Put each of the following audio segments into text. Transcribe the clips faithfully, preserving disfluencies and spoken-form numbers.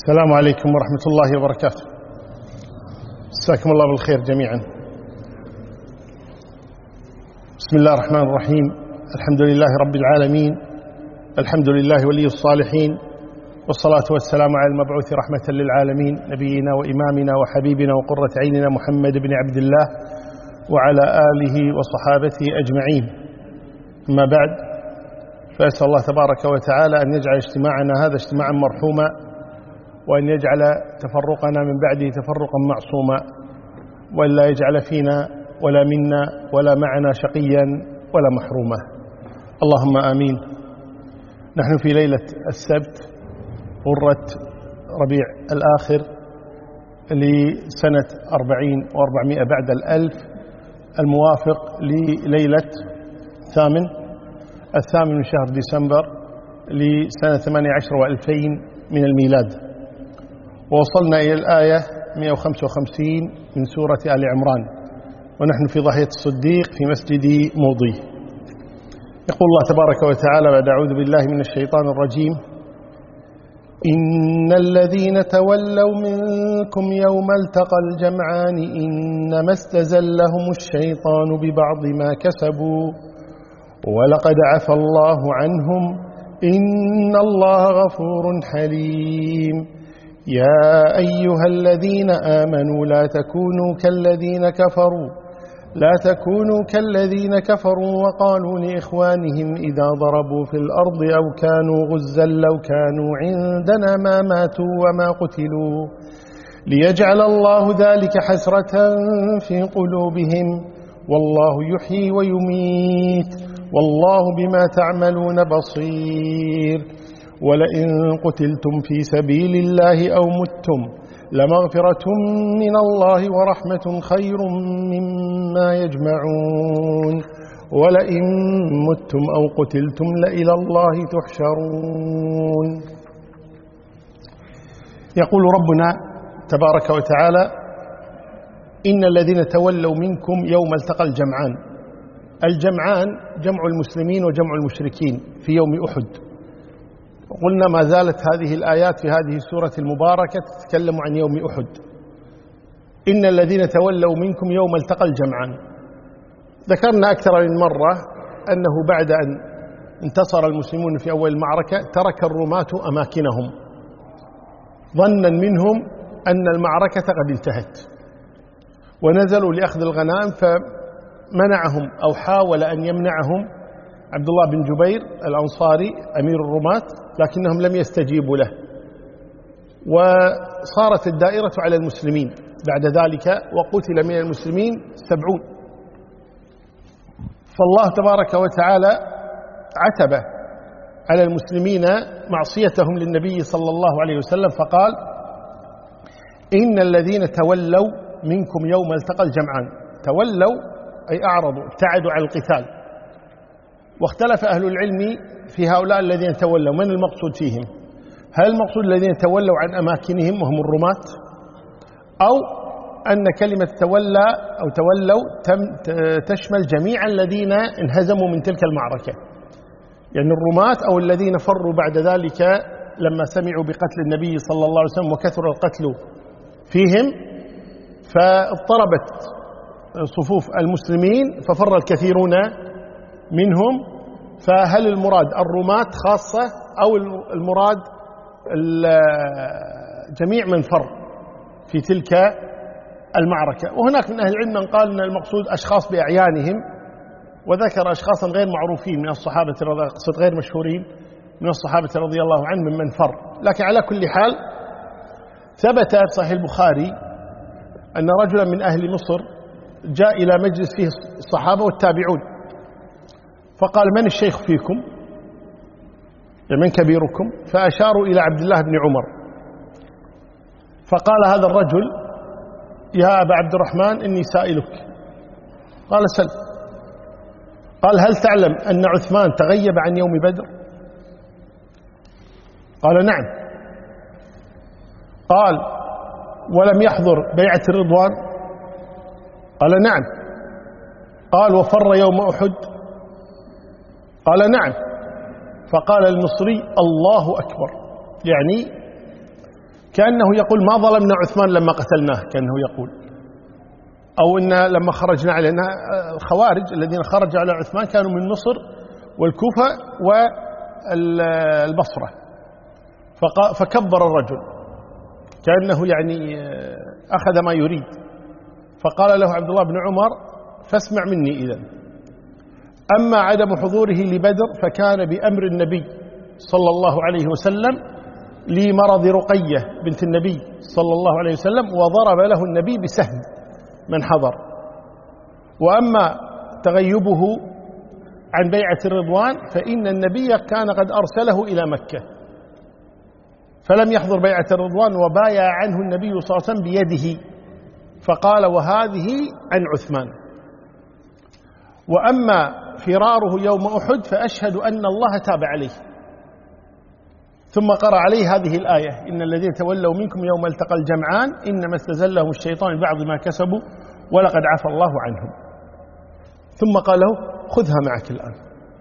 السلام عليكم ورحمة الله وبركاته. مساكم الله بالخير جميعا. بسم الله الرحمن الرحيم. الحمد لله رب العالمين، الحمد لله ولي الصالحين، والصلاة والسلام على المبعوث رحمة للعالمين نبينا وإمامنا وحبيبنا وقرة عيننا محمد بن عبد الله وعلى آله وصحابته أجمعين. أما بعد، فأسأل الله تبارك وتعالى أن يجعل اجتماعنا هذا اجتماعا مرحوما، وأن يجعل تفرقنا من بعده تفرقا معصوما، وأن لا يجعل فينا ولا منا ولا معنا شقيا ولا محروما، اللهم آمين. نحن في ليلة السبت غرة ربيع الآخر لسنة أربعين وأربعمائة بعد الألف، الموافق لليلة الثامن الثامن من شهر ديسمبر لسنة ثمانية عشر وألفين من الميلاد. ووصلنا إلى الآية مئة وخمسة وخمسين من سورة آل عمران، ونحن في ضاحية الصديق في مسجد موضي. يقول الله تبارك وتعالى بعد أعوذ بالله من الشيطان الرجيم: إن الذين تولوا منكم يوم التقى الجمعان إنما استزلهم الشيطان ببعض ما كسبوا ولقد عفى الله عنهم إن الله غفور حليم. يا أيها الذين آمنوا لا تكونوا كالذين كفروا لا تكونوا كالذين كفروا وقالوا لإخوانهم إذا ضربوا في الأرض أو كانوا غزا لو كانوا عندنا ما ماتوا وما قتلوا ليجعل الله ذلك حسرة في قلوبهم والله يحيي ويميت والله بما تعملون بصير. ولئن قتلتم في سبيل الله أو متم لمغفرة من الله ورحمة خير مما يجمعون ولئن متم أو قتلتم لإلى الله تحشرون. يقول ربنا تبارك وتعالى: إن الذين تولوا منكم يوم التقى الجمعان. الجمعان جمع المسلمين وجمع المشركين في يوم أحد. قلنا ما زالت هذه الآيات في هذه السورة المباركة تتكلم عن يوم أحد. إن الذين تولوا منكم يوم التقى الجمعان. ذكرنا أكثر من مرة أنه بعد أن انتصر المسلمون في أول المعركة ترك الرماة أماكنهم ظنا منهم أن المعركة قد انتهت، ونزلوا لأخذ الغنائم، فمنعهم أو حاول أن يمنعهم عبد الله بن جبير الأنصاري أمير الرماة، لكنهم لم يستجيبوا له، وصارت الدائرة على المسلمين بعد ذلك، وقتل من المسلمين سبعون. فالله تبارك وتعالى عتب على المسلمين معصيتهم للنبي صلى الله عليه وسلم، فقال: إن الذين تولوا منكم يوم التقى الجمعان. تولوا أي أعرضوا، ابتعدوا عن القتال. واختلف أهل العلم في هؤلاء الذين تولوا، من المقصود فيهم؟ هل المقصود الذين تولوا عن أماكنهم وهم الرماة، أو أن كلمة تولى أو تولوا تشمل جميع الذين انهزموا من تلك المعركة، يعني الرماة أو الذين فروا بعد ذلك لما سمعوا بقتل النبي صلى الله عليه وسلم وكثر القتل فيهم، فاضطربت صفوف المسلمين ففر الكثيرون منهم. فهل المراد الرماة خاصة أو المراد جميع من فر في تلك المعركة؟ وهناك من أهل العلم من قال أن المقصود أشخاص بأعيانهم، وذكر أشخاصا غير معروفين من الصحابة، أقصد غير مشهورين من الصحابة رضي الله عنهم ممن فر. لكن على كل حال ثبت في صحيح البخاري أن رجلا من أهل مصر جاء إلى مجلس فيه الصحابة والتابعون، فقال: من الشيخ فيكم؟ من كبيركم؟ فأشاروا إلى عبد الله بن عمر، فقال هذا الرجل: يا أبا عبد الرحمن إني سائلك. قال: سل. قال: هل تعلم أن عثمان تغيب عن يوم بدر؟ قال: نعم. قال: ولم يحضر بيعة الرضوان؟ قال: نعم. قال: وفر يوم أحد؟ قال: نعم. فقال المصري: الله أكبر، يعني كأنه يقول ما ظلمنا عثمان لما قتلناه، كأنه يقول، أو إن لما خرجنا عليه. الخوارج الذين خرجوا على عثمان كانوا من مصر والكوفة والبصرة، فكبر الرجل كأنه يعني أخذ ما يريد. فقال له عبد الله بن عمر: فاسمع مني إذن. أما عدم حضوره لبدر فكان بأمر النبي صلى الله عليه وسلم لمرض رقية بنت النبي صلى الله عليه وسلم، وضرب له النبي بسهم من حضر. وأما تغيبه عن بيعة الرضوان فإن النبي كان قد أرسله إلى مكة فلم يحضر بيعة الرضوان، وبايع عنه النبي صلى الله عليه وسلم بيده، فقال: وهذه عن عثمان. وأما فراره يوم أحد فأشهد أن الله تاب عليه. ثم قرأ عليه هذه الآية: إن الذين تولوا منكم يوم التقى الجمعان إنما استزلهم الشيطان ببعض ما كسبوا ولقد عفى الله عنهم. ثم قال له: خذها معك الآن.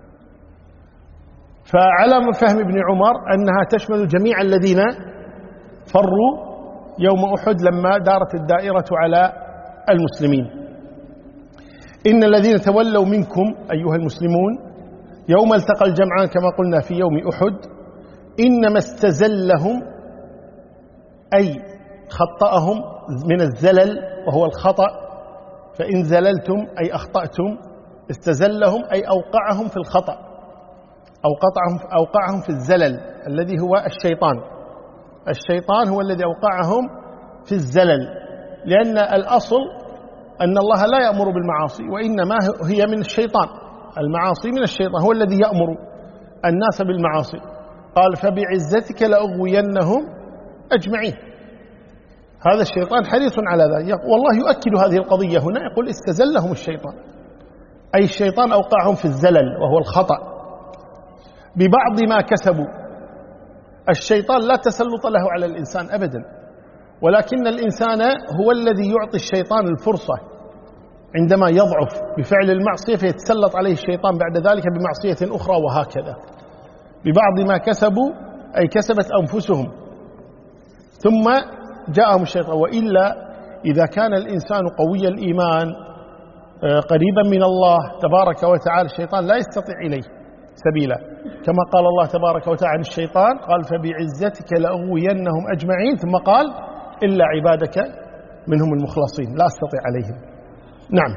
فعلى فهم ابن عمر أنها تشمل جميع الذين فروا يوم أحد لما دارت الدائرة على المسلمين. إن الذين تولوا منكم أيها المسلمون يوم التقى الجمعان كما قلنا في يوم أحد إنما استزلهم أي خطأهم من الزلل وهو الخطأ، فإن زللتم أي أخطأتم، استزلهم أي أوقعهم في الخطأ، أوقعهم, أوقعهم في الزلل الذي هو الشيطان. الشيطان هو الذي أوقعهم في الزلل، لأن الأصل أن الله لا يأمر بالمعاصي، وإنما هي من الشيطان. المعاصي من الشيطان، هو الذي يأمر الناس بالمعاصي. قال: فبعزتك لأغوينهم أجمعين. هذا الشيطان حريص على ذلك، والله يؤكد هذه القضية هنا، يقول: استزلهم الشيطان، أي الشيطان أوقعهم في الزلل وهو الخطأ ببعض ما كسبوا. الشيطان لا تسلط له على الإنسان أبدا، ولكن الإنسان هو الذي يعطي الشيطان الفرصة عندما يضعف بفعل المعصية، فيتسلط عليه الشيطان بعد ذلك بمعصية أخرى، وهكذا ببعض ما كسبوا أي كسبت أنفسهم، ثم جاءهم الشيطان. وإلا إذا كان الإنسان قوي الإيمان قريبا من الله تبارك وتعالى، الشيطان لا يستطيع إليه سبيلا، كما قال الله تبارك وتعالى عن الشيطان: قال: فبعزتك لأغوينهم أجمعين، ثم قال: إلا عبادك منهم المخلصين لا أستطيع عليهم. نعم.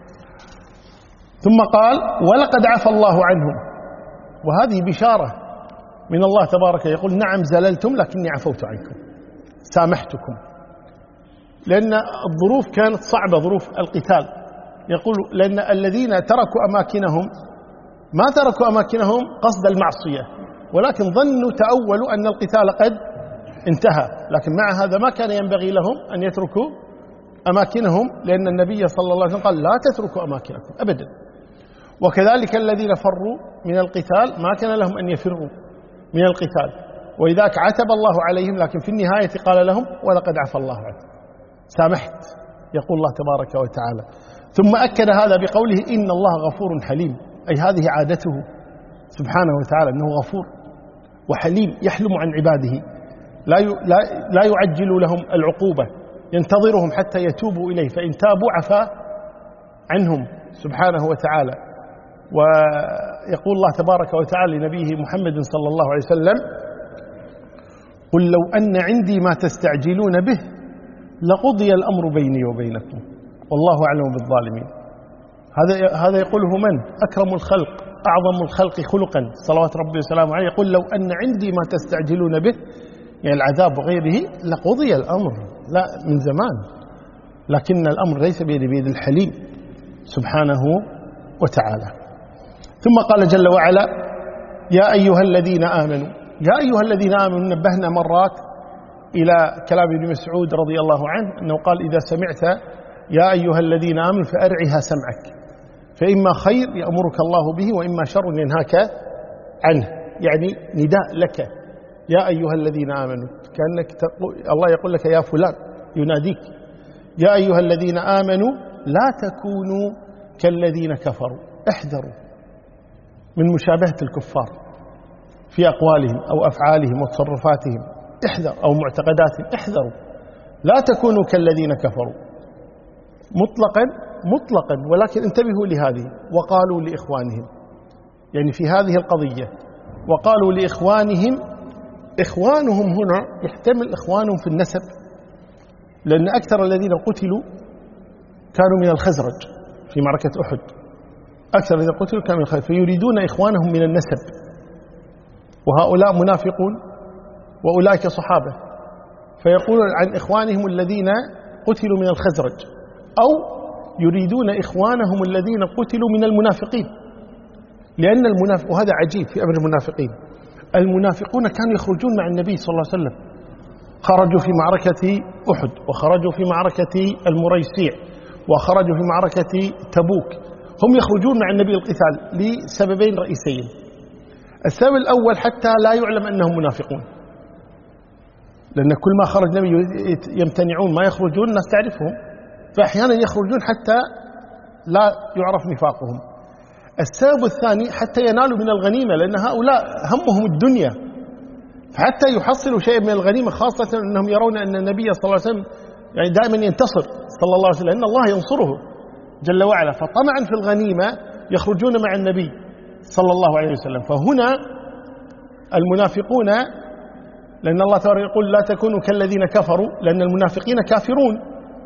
ثم قال: ولقد عفى الله عنهم. وهذه بشارة من الله تبارك، يقول: نعم زللتم لكني عفوت عنكم، سامحتكم، لأن الظروف كانت صعبة، ظروف القتال. يقول: لأن الذين تركوا أماكنهم ما تركوا أماكنهم قصد المعصية، ولكن ظنوا تأولوا أن القتال قد انتهى، لكن مع هذا ما كان ينبغي لهم أن يتركوا أماكنهم، لأن النبي صلى الله عليه وسلم قال: لا تتركوا أماكنكم أبدا. وكذلك الذين فروا من القتال ما كان لهم أن يفروا من القتال، ولذلك عتب الله عليهم، لكن في النهاية قال لهم: ولقد عفى الله عنكم، سامحت، يقول الله تبارك وتعالى. ثم أكد هذا بقوله: إن الله غفور حليم، أي هذه عادته سبحانه وتعالى، أنه غفور وحليم، يحلم عن عباده، لا لا لا يعجل لهم العقوبة، ينتظرهم حتى يتوبوا إليه، فإن تابوا عفا عنهم سبحانه وتعالى. ويقول الله تبارك وتعالى لنبيه محمد صلى الله عليه وسلم: قل لو أن عندي ما تستعجلون به لقضي الأمر بيني وبينكم والله أعلم بالظالمين. هذا هذا يقوله من؟ أكرم الخلق، أعظم الخلق خلقا صلوات ربي وسلامه عليه، يقول: لو أن عندي ما تستعجلون به، يعني العذاب وغيره، لقضي الأمر، لا من زمان، لكن الأمر ليس بيد بيد الحليم سبحانه وتعالى. ثم قال جل وعلا: يا أيها الذين آمنوا. يا أيها الذين آمنوا نبهنا مرات إلى كلام ابن مسعود رضي الله عنه، أنه قال: إذا سمعت يا أيها الذين آمنوا فأرعها سمعك، فإما خير يأمرك الله به وإما شر ينهاك عنه، يعني نداء لك يا أيها الذين آمنوا، كأنك تقول الله يقول لك يا فلان، يناديك يا أيها الذين آمنوا لا تكونوا كالذين كفروا، احذروا من مشابهة الكفار في أقوالهم أو أفعالهم وتصرفاتهم، احذر أو معتقدات احذروا لا تكونوا كالذين كفروا مطلقا مطلقا، ولكن انتبهوا لهذه. وقالوا لإخوانهم، يعني في هذه القضية وقالوا لإخوانهم، إخوانهم هنا يحتمل إخوانهم في النسب، لأن أكثر الذين قتلوا كانوا من الخزرج في معركة أحد، أكثر الذين قتلوا كانوا من الخزرج، فيريدون إخوانهم من النسب، وهؤلاء منافقون وأولئك صحابة، فيقولون عن إخوانهم الذين قتلوا من الخزرج، أو يريدون إخوانهم الذين قتلوا من المنافقين، لأن المنافق، وهذا عجيب في أمر المنافقين، المنافقون كانوا يخرجون مع النبي صلى الله عليه وسلم، خرجوا في معركة أحد، وخرجوا في معركة المريسيع، وخرجوا في معركة تبوك، هم يخرجون مع النبي القتال لسببين رئيسيين. السبب الأول حتى لا يعلم أنهم منافقون، لأن كل ما خرج النبي يمتنعون ما يخرجون، الناس تعرفهم، فأحيانا يخرجون حتى لا يعرف نفاقهم. السبب الثاني حتى ينالوا من الغنيمة، لأن هؤلاء همهم الدنيا، فحتى يحصلوا شيء من الغنيمة، خاصة أنهم يرون أن النبي صلى الله عليه وسلم يعني دائما ينتصر صلى الله عليه وسلم، لأن الله ينصره جل وعلا، فطمعا في الغنيمة يخرجون مع النبي صلى الله عليه وسلم. فهنا المنافقون، لأن الله تعالى يقول لا تكونوا كالذين كفروا، لأن المنافقين كافرون،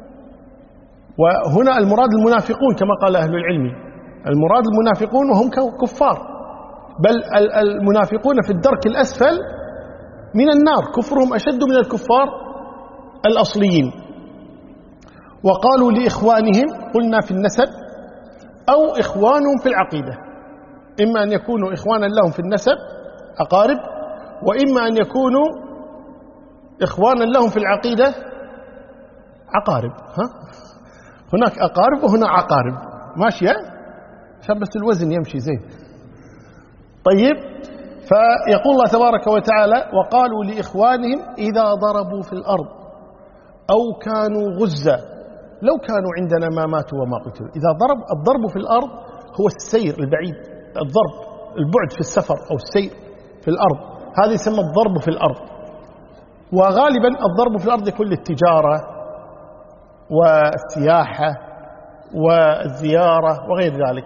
وهنا المراد المنافقون كما قال أهل العلم، المراد المنافقون وهم كفار، بل المنافقون في الدرك الأسفل من النار، كفرهم أشد من الكفار الأصليين. وقالوا لإخوانهم، قلنا في النسب أو إخوانهم في العقيدة، إما أن يكونوا إخوانا لهم في النسب أقارب، وإما أن يكونوا إخوانا لهم في العقيدة عقارب. ها؟ هناك أقارب وهنا عقارب، ماشية عشان بس الوزن يمشي زين. طيب، فيقول الله تبارك وتعالى وقالوا لإخوانهم إذا ضربوا في الأرض أو كانوا غزا لو كانوا عندنا ما ماتوا وما قتلوا. إذا ضرب، الضرب في الأرض هو السير البعيد، الضرب البعد في السفر أو السير في الأرض، هذا يسمى الضرب في الأرض. وغالبا الضرب في الأرض يكون للتجارة والسياحة والزيارة وغير ذلك.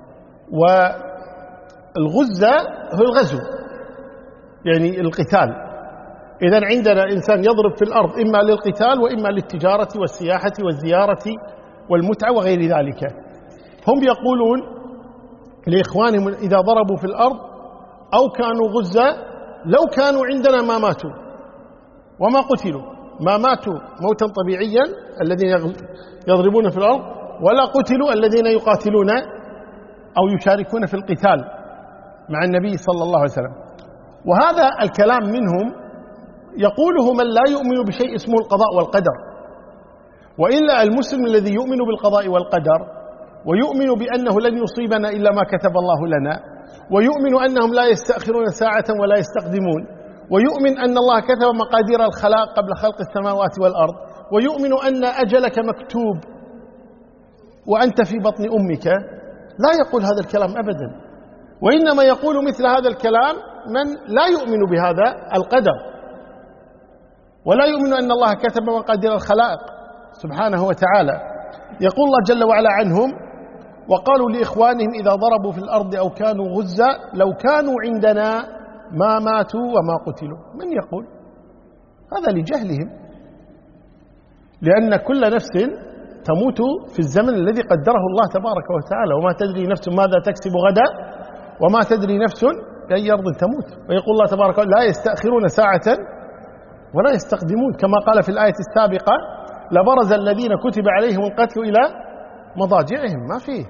والغزة هو الغزو، يعني القتال. إذن عندنا إنسان يضرب في الأرض إما للقتال وإما للتجارة والسياحة والزيارة والمتعة وغير ذلك. هم يقولون لإخوانهم إذا ضربوا في الأرض أو كانوا غزة لو كانوا عندنا ما ماتوا وما قتلوا، ما ماتوا موتا طبيعيا الذين يضربون في الأرض، ولا قتلوا الذين يقاتلون أو يشاركون في القتال مع النبي صلى الله عليه وسلم. وهذا الكلام منهم يقوله من لا يؤمن بشيء اسمه القضاء والقدر، وإلا المسلم الذي يؤمن بالقضاء والقدر ويؤمن بأنه لن يصيبنا إلا ما كتب الله لنا، ويؤمن أنهم لا يستأخرون ساعة ولا يستقدمون، ويؤمن أن الله كتب مقادير الخلاق قبل خلق السماوات والأرض، ويؤمن أن أجلك مكتوب وأنت في بطن أمك، لا يقول هذا الكلام أبدا. وإنما يقول مثل هذا الكلام من لا يؤمن بهذا القدر، ولا يؤمن أن الله كتب مقادير الخلائق سبحانه وتعالى. يقول الله جل وعلا عنهم وقالوا لإخوانهم إذا ضربوا في الأرض أو كانوا غزا لو كانوا عندنا ما ماتوا وما قتلوا. من يقول هذا؟ لجهلهم، لأن كل نفس تموت في الزمن الذي قدره الله تبارك وتعالى، وما تدري نفس ماذا تكسب غدا وما تدري نفس بأي أرض تموت. ويقول الله تبارك وتعالى لا يستأخرون ساعة ولا يستقدمون، كما قال في الآية السابقة لبرز الذين كتب عليهم القتل إلى مضاجعهم. ما فيه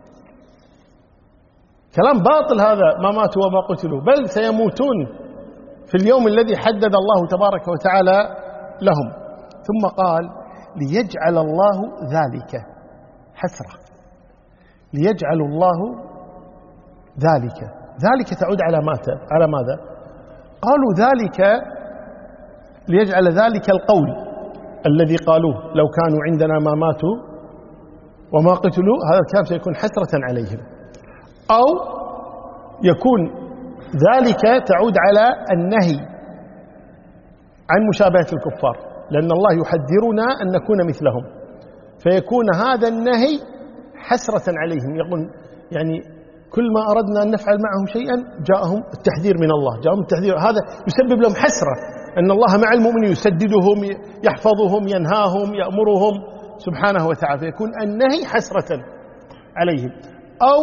كلام باطل هذا، ما ماتوا وما قتلوا، بل سيموتون في اليوم الذي حدد الله تبارك وتعالى لهم. ثم قال ليجعل الله ذلك حسرة، ليجعل الله ذلك، ذلك تعود على ماذا؟ على ماذا؟ قالوا ذلك ليجعل ذلك القول الذي قالوه لو كانوا عندنا ما ماتوا وما قتلوا، هذا الكلام سيكون حسرة عليهم، أو يكون ذلك تعود على النهي عن مشابهة الكفار، لأن الله يحذرنا أن نكون مثلهم، فيكون هذا النهي حسرة عليهم. يقول يعني كل ما أردنا أن نفعل معهم شيئا جاءهم التحذير من الله، جاءهم التحذير، هذا يسبب لهم حسرة أن الله مع المؤمنين يسددهم، يحفظهم، ينهاهم، يأمرهم سبحانه وتعالى، فيكون النهي حسرة عليهم. أو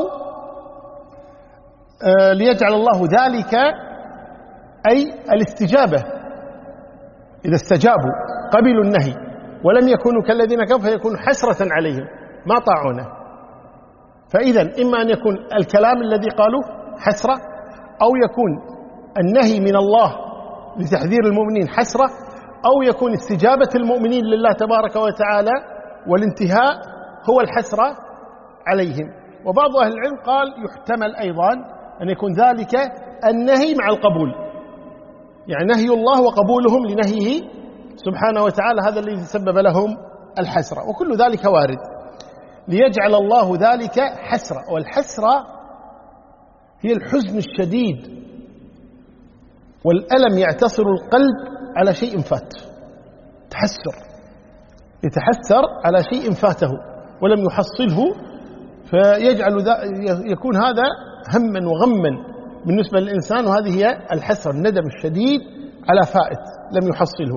آه ليجعل الله ذلك أي الاستجابة، إذا استجابوا قبلوا النهي ولم يكونوا كالذين كفروا فيكون حسرة عليهم ما طاعونه. فإذا إما أن يكون الكلام الذي قالوه حسرة، أو يكون النهي من الله لتحذير المؤمنين حسرة، أو يكون استجابة المؤمنين لله تبارك وتعالى والانتهاء هو الحسرة عليهم. وبعض أهل العلم قال يحتمل أيضا أن يكون ذلك النهي مع القبول، يعني نهي الله وقبولهم لنهيه سبحانه وتعالى، هذا الذي سبب لهم الحسرة، وكل ذلك وارد. ليجعل الله ذلك حسرة، والحسرة هي الحزن الشديد والألم يعتصر القلب على شيء فات، تحسر، يتحسر على شيء فاته ولم يحصله، فيجعل يكون هذا هما وغما بالنسبة للإنسان، وهذه هي الحسرة، الندم الشديد على فائت لم يحصله.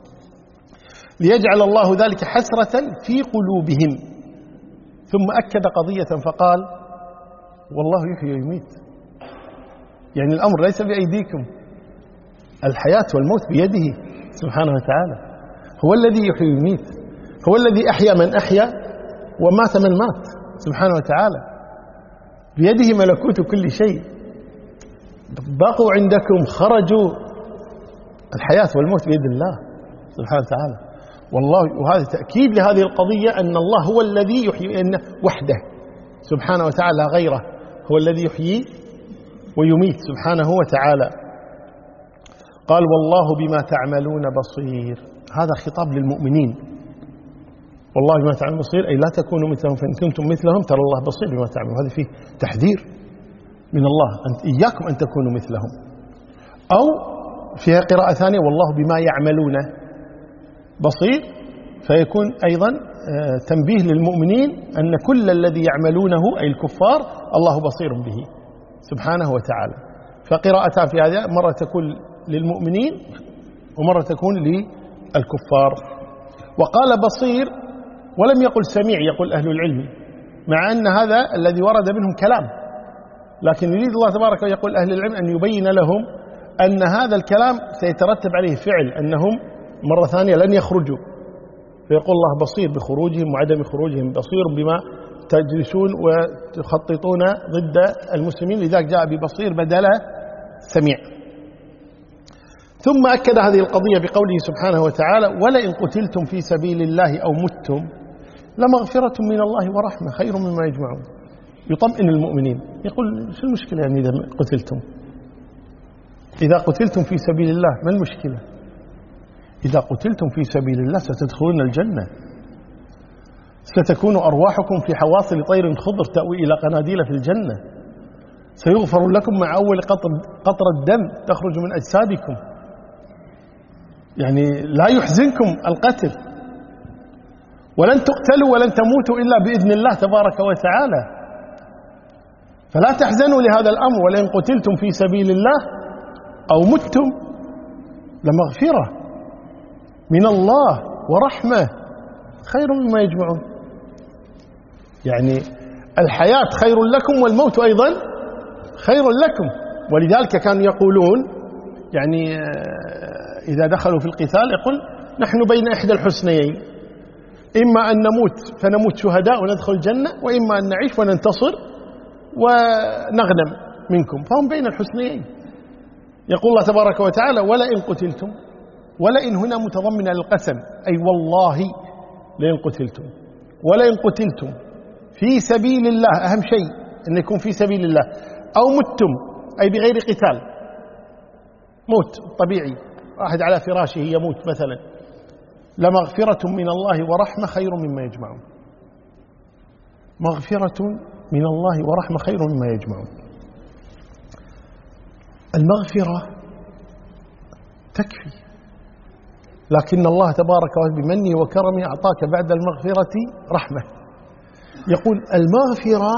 ليجعل الله ذلك حسرة في قلوبهم. ثم أكد قضية فقال والله يحيي ويميت، يعني الأمر ليس بأيديكم، الحياة والموت بيده سبحانه وتعالى، هو الذي يحيي ويميت، هو الذي أحيا من أحيا ومات من مات سبحانه وتعالى، بيده ملكوت كل شيء. بقوا عندكم خرجوا، الحياة والموت بيد الله سبحانه وتعالى. والله، وهذا تأكيد لهذه القضية أن الله هو الذي يحيي إنه وحده سبحانه وتعالى، غيره هو الذي يحيي ويميت سبحانه وتعالى. قال والله بما تعملون بصير، هذا خطاب للمؤمنين، والله بما تعملون بصير، أي لا تكونوا مثلهم فإن كنتم مثلهم ترى الله بصير بما تعملون. هذا فيه تحذير من الله، أنت إياكم أن تكونوا مثلهم. أو فيها قراءة ثانية والله بما يعملون بصير، فيكون أيضا تنبيه للمؤمنين أن كل الذي يعملونه أي الكفار الله بصير به سبحانه وتعالى. فقراءتان في هذا، مرة تكون للمؤمنين ومرة تكون للكفار. وقال بصير ولم يقل سميع، يقول أهل العلم، مع أن هذا الذي ورد منهم كلام، لكن يريد الله تبارك وتعالى يقول أهل العلم أن يبين لهم أن هذا الكلام سيترتب عليه فعل، أنهم مرة ثانية لن يخرجوا، فيقول الله بصير بخروجهم وعدم خروجهم، بصير بما تجلسون وتخططون ضد المسلمين، لذلك جاء ببصير بدل سميع. ثم أكد هذه القضية بقوله سبحانه وتعالى ولئن قتلتم في سبيل الله أو متم لمغفرة من الله ورحمة خير مما يجمعون. يطمئن المؤمنين، يقول شو المشكلة يعني إذا قتلتم؟ إذا قتلتم في سبيل الله ما المشكلة؟ إذا قتلتم في سبيل الله ستدخلون الجنة، ستكون أرواحكم في حواصل طير خضر تأوي إلى قناديل في الجنة، سيغفر لكم مع أول قطر, قطر الدم تخرج من أجسادكم، يعني لا يحزنكم القتل، ولن تقتلوا ولن تموتوا إلا بإذن الله تبارك وتعالى. فلا تحزنوا لهذا الأمر، ولئن قتلتم في سبيل الله أو متم لمغفرة من الله ورحمة خير مما يجمعون. يعني الحياة خير لكم والموت أيضا خير لكم، ولذلك كانوا يقولون يعني إذا دخلوا في القتال يقول نحن بين إحدى الحسنيين، إما أن نموت فنموت شهداء وندخل الجنة، وإما أن نعيش وننتصر ونغنم منكم، فهم بين الحسنيين. يقول الله تبارك وتعالى ولئن قتلتم، ولئن هنا متضمنة للقسم، أي والله لئن قتلتم، ولئن قتلتم في سبيل الله، أهم شيء أن يكون في سبيل الله، أو متم أي بغير قتال، موت طبيعي، واحد على فراشه يموت مثلا، لمغفرة من الله ورحمة خير مما يجمعون. مغفرة من الله ورحمة خير مما يجمعون. المغفرة تكفي، لكن الله تبارك وتعالى بمنه وكرمه أعطاك بعد المغفرة رحمة. يقول المغفرة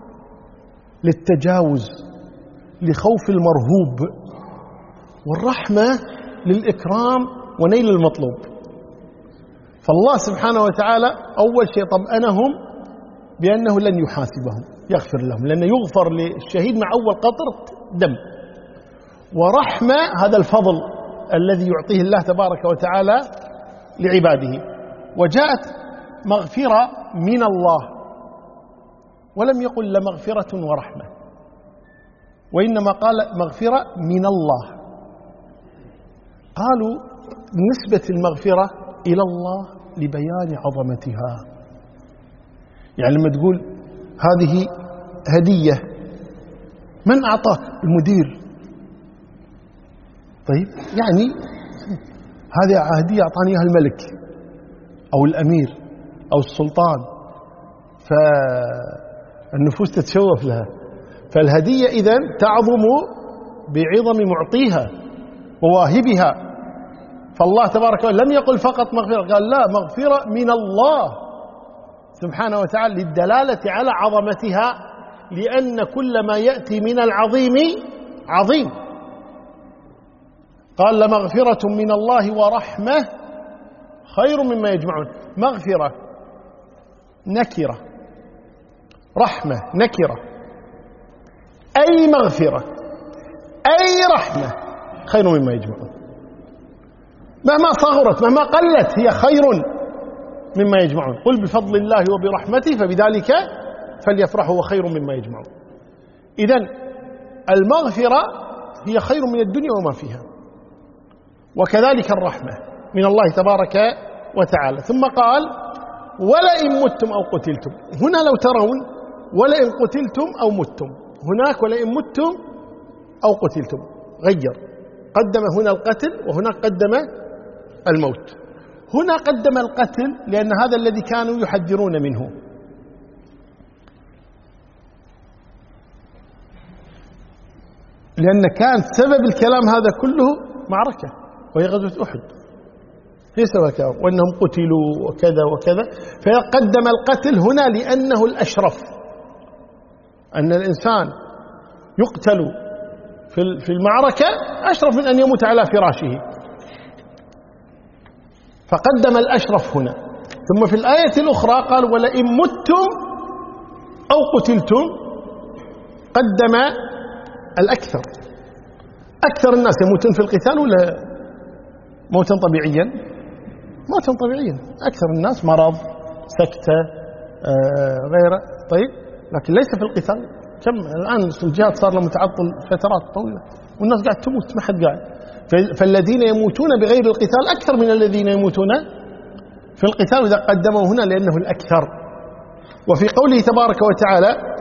للتجاوز لخوف المرهوب، والرحمة للإكرام ونيل المطلوب. فالله سبحانه وتعالى أول شيء طمأنهم بأنه لن يحاسبهم، يغفر لهم، لأنه يغفر للشهيد مع أول قطرة دم. ورحمة هذا الفضل الذي يعطيه الله تبارك وتعالى لعباده. وجاءت مغفرة من الله، ولم يقل لمغفرة ورحمة، وإنما قال مغفرة من الله. قالوا نسبة المغفرة إلى الله لبيان عظمتها. يعني لما تقول هذه هدية، من أعطاك؟ المدير. طيب يعني هذه هدية أعطاني إياها الملك أو الأمير أو السلطان، فالنفوس تتشوف لها. فالهدية إذن تعظم بعظم معطيها وواهبها. فالله تبارك وتعالى لم يقل فقط مغفرة، قال لا، مغفرة من الله سبحانه وتعالى للدلالة على عظمتها، لأن كل ما يأتي من العظيم عظيم. قال لمغفرة من الله ورحمة خير مما يجمعون. مغفرة نكرة، رحمة نكرة. أي مغفرة أي رحمة خير مما يجمعون، مهما صغرت مهما قلت هي خير مما يجمعون. قل بفضل الله وبرحمته فبذلك فليفرحوا وخير مما يجمعون. إذن المغفرة هي خير من الدنيا وما فيها، وكذلك الرحمة من الله تبارك وتعالى. ثم قال ولئن متم أو قتلتم. هنا لو ترون ولئن قتلتم أو متم، هناك ولئن متم أو قتلتم، غير، قدم هنا القتل وهناك قدم الموت. هنا قدم القتل لأن هذا الذي كانوا يحذرون منه. لأن كان سبب الكلام هذا كله معركة، وهي غزوة أحد، هي سبب، وأنهم قتلوا وكذا وكذا. فقدم القتل هنا لأنه الأشرف، أن الإنسان يقتل في المعركة أشرف من أن يموت على فراشه، فقدم الأشرف هنا. ثم في الآية الأخرى قال ولئن متم أو قتلتم، قدم الأكثر. أكثر الناس يموتون في القتال ولا موتا طبيعيا؟ موتا طبيعيا. أكثر الناس مرض، سكتة، آه غيره. طيب لكن ليس في القتال. كم الآن الجهاد صار له متعطل فترات طويلة والناس قاعد تموت، ما حد قاعد. فالذين يموتون بغير القتال أكثر من الذين يموتون في القتال، وإذا قدموا هنا لأنه الأكثر. وفي قوله تبارك وتعالى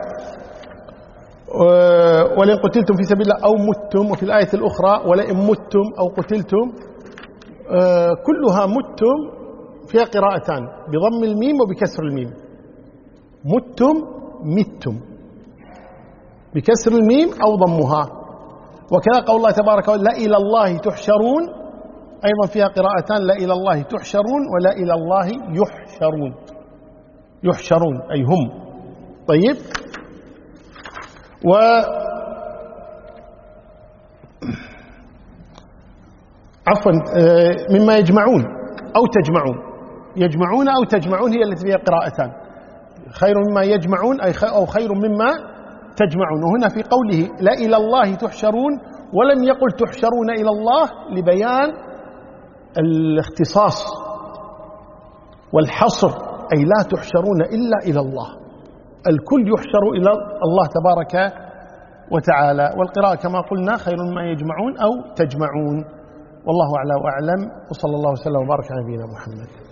ولئن قتلتم في سبيل الله أو متم، وفي الآية الأخرى ولئن متم أو قتلتم، كلها متم فيها قراءتان بضم الميم وبكسر الميم. متم متم بكسر الميم أو ضمها. وكذا قول الله تبارك وتعالى لا إلى الله تحشرون، أيضا فيها قراءتان، لا إلى الله تحشرون ولا إلى الله يحشرون. يحشرون أي هم. طيب، و عفوا مما يجمعون أو تجمعون. يجمعون أو تجمعون هي التي فيها قراءتان، خير مما يجمعون أي أو خير مما تجمعون. وهنا في قوله لا إلى الله تحشرون ولم يقل تحشرون إلى الله لبيان الاختصاص والحصر، أي لا تحشرون إلا إلى الله، الكل يحشر إلى الله تبارك وتعالى. والقراءة كما قلنا خير مما يجمعون أو تجمعون. والله أعلى وأعلم، وصلى الله وسلم وبارك على نبينا محمد.